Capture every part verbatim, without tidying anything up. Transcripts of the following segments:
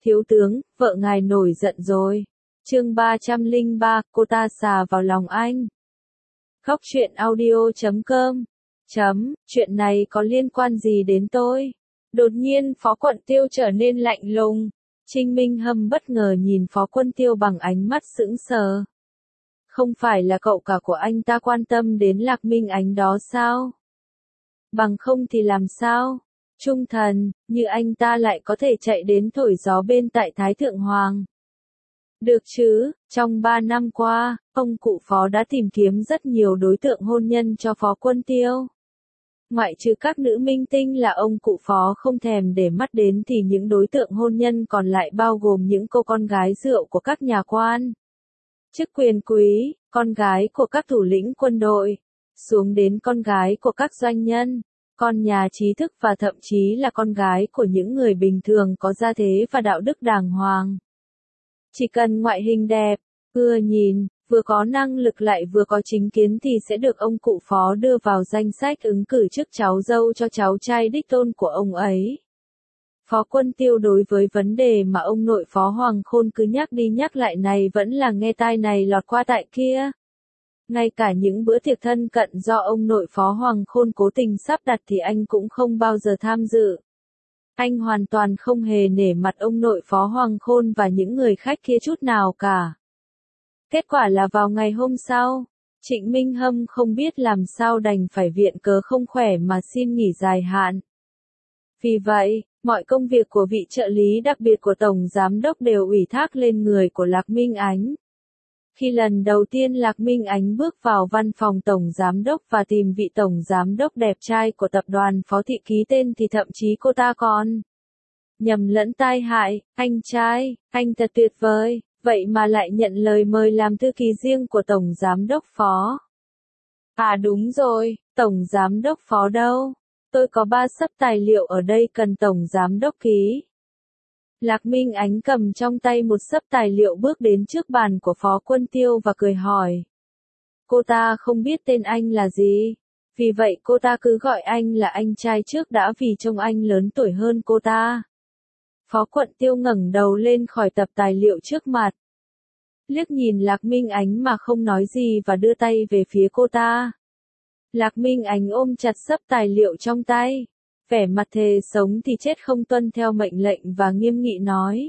Thiếu tướng, vợ ngài nổi giận rồi. Chương ba trăm lẻ ba, cô ta xà vào lòng anh. Khóc chuyện audio chấm com. Chấm, chuyện này có liên quan gì đến tôi? Đột nhiên Phó Quận Tiêu trở nên lạnh lùng. Trinh Minh Hâm bất ngờ nhìn Phó Quân Tiêu bằng ánh mắt sững sờ. Không phải là cậu cả của anh ta quan tâm đến Lạc Minh Ánh đó sao? Bằng không thì làm sao? Trung thần, như anh ta lại có thể chạy đến thổi gió bên tại Thái Thượng Hoàng. Được chứ, trong ba năm qua, ông cụ Phó đã tìm kiếm rất nhiều đối tượng hôn nhân cho Phó Quân Tiêu. Ngoại trừ các nữ minh tinh là ông cụ Phó không thèm để mắt đến thì những đối tượng hôn nhân còn lại bao gồm những cô con gái rượu của các nhà quan, chức quyền quý, con gái của các thủ lĩnh quân đội, xuống đến con gái của các doanh nhân, con nhà trí thức và thậm chí là con gái của những người bình thường có gia thế và đạo đức đàng hoàng. Chỉ cần ngoại hình đẹp, vừa nhìn, vừa có năng lực lại vừa có chính kiến thì sẽ được ông cụ Phó đưa vào danh sách ứng cử chức cháu dâu cho cháu trai đích tôn của ông ấy. Phó Quân Tiêu đối với vấn đề mà ông nội Phó Hoàng Khôn cứ nhắc đi nhắc lại này vẫn là nghe tai này lọt qua tai kia. Ngay cả những bữa tiệc thân cận do ông nội Phó Hoàng Khôn cố tình sắp đặt thì anh cũng không bao giờ tham dự. Anh hoàn toàn không hề nể mặt ông nội Phó Hoàng Khôn và những người khách kia chút nào cả. Kết quả là vào ngày hôm sau, Trịnh Minh Hâm không biết làm sao đành phải viện cớ không khỏe mà xin nghỉ dài hạn. Vì vậy, mọi công việc của vị trợ lý đặc biệt của Tổng Giám Đốc đều ủy thác lên người của Lạc Minh Ánh. Khi lần đầu tiên Lạc Minh Ánh bước vào văn phòng Tổng Giám Đốc và tìm vị Tổng Giám Đốc đẹp trai của tập đoàn Phó Thị ký tên thì thậm chí cô ta còn nhầm lẫn tai hại, anh trai, anh thật tuyệt vời, vậy mà lại nhận lời mời làm thư ký riêng của Tổng Giám Đốc Phó. À đúng rồi, Tổng Giám Đốc Phó đâu? Tôi có ba sấp tài liệu ở đây cần Tổng Giám Đốc ký. Lạc Minh Ánh cầm trong tay một sấp tài liệu bước đến trước bàn của Phó Quân Tiêu và cười hỏi. Cô ta không biết tên anh là gì, vì vậy cô ta cứ gọi anh là anh trai trước đã vì trông anh lớn tuổi hơn cô ta. Phó Quận Tiêu ngẩng đầu lên khỏi tập tài liệu trước mặt. Liếc nhìn Lạc Minh Ánh mà không nói gì và đưa tay về phía cô ta. Lạc Minh Ánh ôm chặt sấp tài liệu trong tay, vẻ mặt thề sống thì chết không tuân theo mệnh lệnh và nghiêm nghị nói.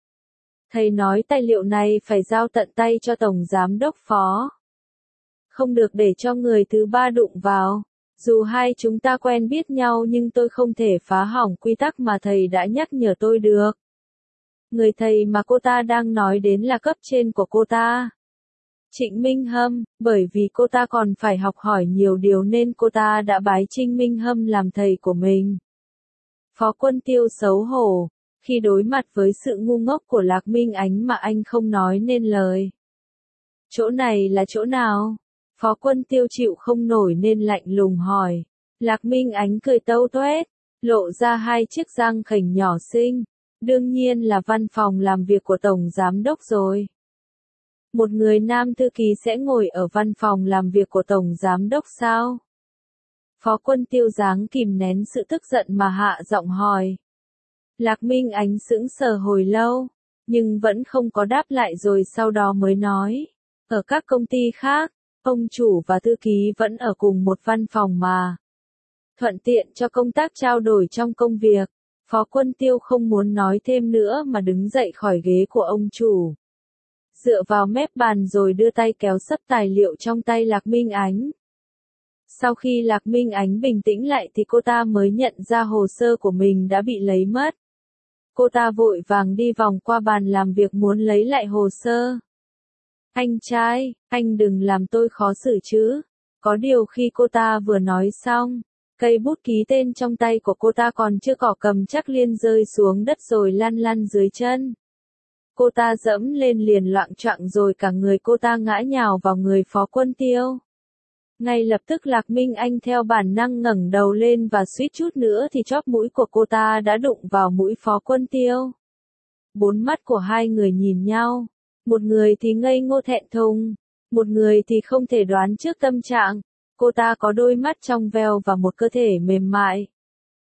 Thầy nói tài liệu này phải giao tận tay cho Tổng Giám Đốc Phó. Không được để cho người thứ ba đụng vào. Dù hai chúng ta quen biết nhau nhưng tôi không thể phá hỏng quy tắc mà thầy đã nhắc nhở tôi được. Người thầy mà cô ta đang nói đến là cấp trên của cô ta. Trịnh Minh Hâm, bởi vì cô ta còn phải học hỏi nhiều điều nên cô ta đã bái Trịnh Minh Hâm làm thầy của mình. Phó Quân Tiêu xấu hổ, khi đối mặt với sự ngu ngốc của Lạc Minh Ánh mà anh không nói nên lời. Chỗ này là chỗ nào? Phó Quân Tiêu chịu không nổi nên lạnh lùng hỏi. Lạc Minh Ánh cười tâu tuét, lộ ra hai chiếc răng khểnh nhỏ xinh. Đương nhiên là văn phòng làm việc của Tổng Giám Đốc rồi. Một người nam thư ký sẽ ngồi ở văn phòng làm việc của Tổng Giám Đốc sao? Phó Quân Tiêu dáng kìm nén sự tức giận mà hạ giọng hỏi. Lạc Minh Ánh sững sờ hồi lâu, nhưng vẫn không có đáp lại rồi sau đó mới nói. Ở các công ty khác, ông chủ và thư ký vẫn ở cùng một văn phòng mà. Thuận tiện cho công tác trao đổi trong công việc. Phó Quân Tiêu không muốn nói thêm nữa mà đứng dậy khỏi ghế của ông chủ. Dựa vào mép bàn rồi đưa tay kéo sấp tài liệu trong tay Lạc Minh Ánh. Sau khi Lạc Minh Ánh bình tĩnh lại thì cô ta mới nhận ra hồ sơ của mình đã bị lấy mất. Cô ta vội vàng đi vòng qua bàn làm việc muốn lấy lại hồ sơ. Anh trai, anh đừng làm tôi khó xử chứ. Có điều khi cô ta vừa nói xong, cây bút ký tên trong tay của cô ta còn chưa cỏ cầm chắc liền rơi xuống đất rồi lăn lăn dưới chân. Cô ta dẫm lên liền loạng choạng rồi cả người cô ta ngã nhào vào người Phó Quân Tiêu. Ngay lập tức Lạc Minh Anh theo bản năng ngẩng đầu lên và suýt chút nữa thì chóp mũi của cô ta đã đụng vào mũi Phó Quân Tiêu. Bốn mắt của hai người nhìn nhau, một người thì ngây ngô thẹn thùng, một người thì không thể đoán trước tâm trạng. Cô ta có đôi mắt trong veo và một cơ thể mềm mại.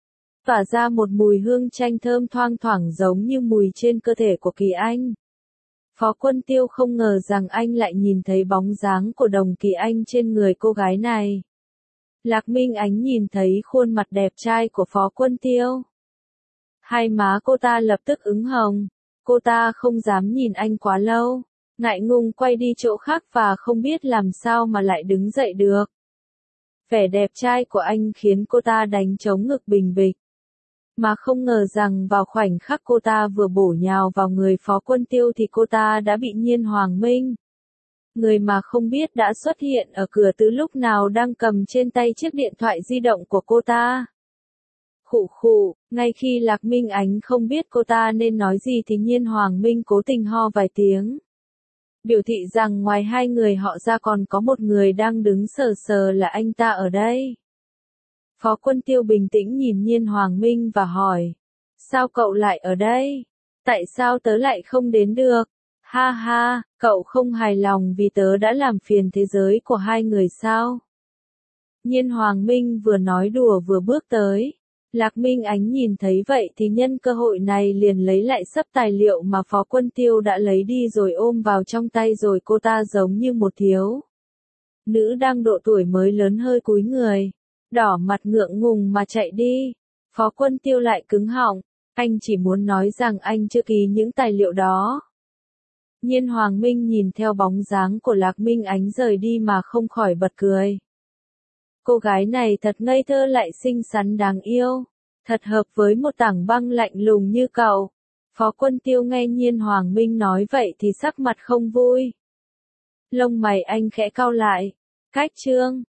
tỏa ra một mùi hương chanh thơm thoang thoảng giống như mùi trên cơ thể của Kỳ Anh. Phó Quân Tiêu không ngờ rằng anh lại nhìn thấy bóng dáng của Đồng Kỳ Anh trên người cô gái này. Lạc Minh Ánh nhìn thấy khuôn mặt đẹp trai của Phó Quân Tiêu. Hai má cô ta lập tức ửng hồng, cô ta không dám nhìn anh quá lâu, ngại ngùng quay đi chỗ khác và không biết làm sao mà lại đứng dậy được. Vẻ đẹp trai của anh khiến cô ta đánh trống ngực bình bịch. Mà không ngờ rằng vào khoảnh khắc cô ta vừa bổ nhào vào người Phó Quân Tiêu thì cô ta đã bị Nhiên Hoàng Minh, người mà không biết đã xuất hiện ở cửa từ lúc nào, đang cầm trên tay chiếc điện thoại di động của cô ta. Khụ khụ, ngay khi Lạc Minh Ánh không biết cô ta nên nói gì thì Nhiên Hoàng Minh cố tình ho vài tiếng, biểu thị rằng ngoài hai người họ ra còn có một người đang đứng sờ sờ là anh ta ở đây. Phó Quân Tiêu bình tĩnh nhìn Nhiên Hoàng Minh và hỏi, sao cậu lại ở đây? Tại sao tớ lại không đến được? Ha ha, cậu không hài lòng vì tớ đã làm phiền thế giới của hai người sao? Nhiên Hoàng Minh vừa nói đùa vừa bước tới. Lạc Minh Ánh nhìn thấy vậy thì nhân cơ hội này liền lấy lại sấp tài liệu mà Phó Quân Tiêu đã lấy đi rồi ôm vào trong tay, rồi cô ta giống như một thiếu nữ đang độ tuổi mới lớn hơi cúi người, đỏ mặt ngượng ngùng mà chạy đi. Phó Quân Tiêu lại cứng họng, anh chỉ muốn nói rằng anh chưa ký những tài liệu đó. Nhiên Hoàng Minh nhìn theo bóng dáng của Lạc Minh Ánh rời đi mà không khỏi bật cười. Cô gái này thật ngây thơ lại xinh xắn đáng yêu, thật hợp với một tảng băng lạnh lùng như cậu. Phó Quân Tiêu nghe Nhiên Hoàng Minh nói vậy thì sắc mặt không vui. Lông mày anh khẽ cau lại. Cách chương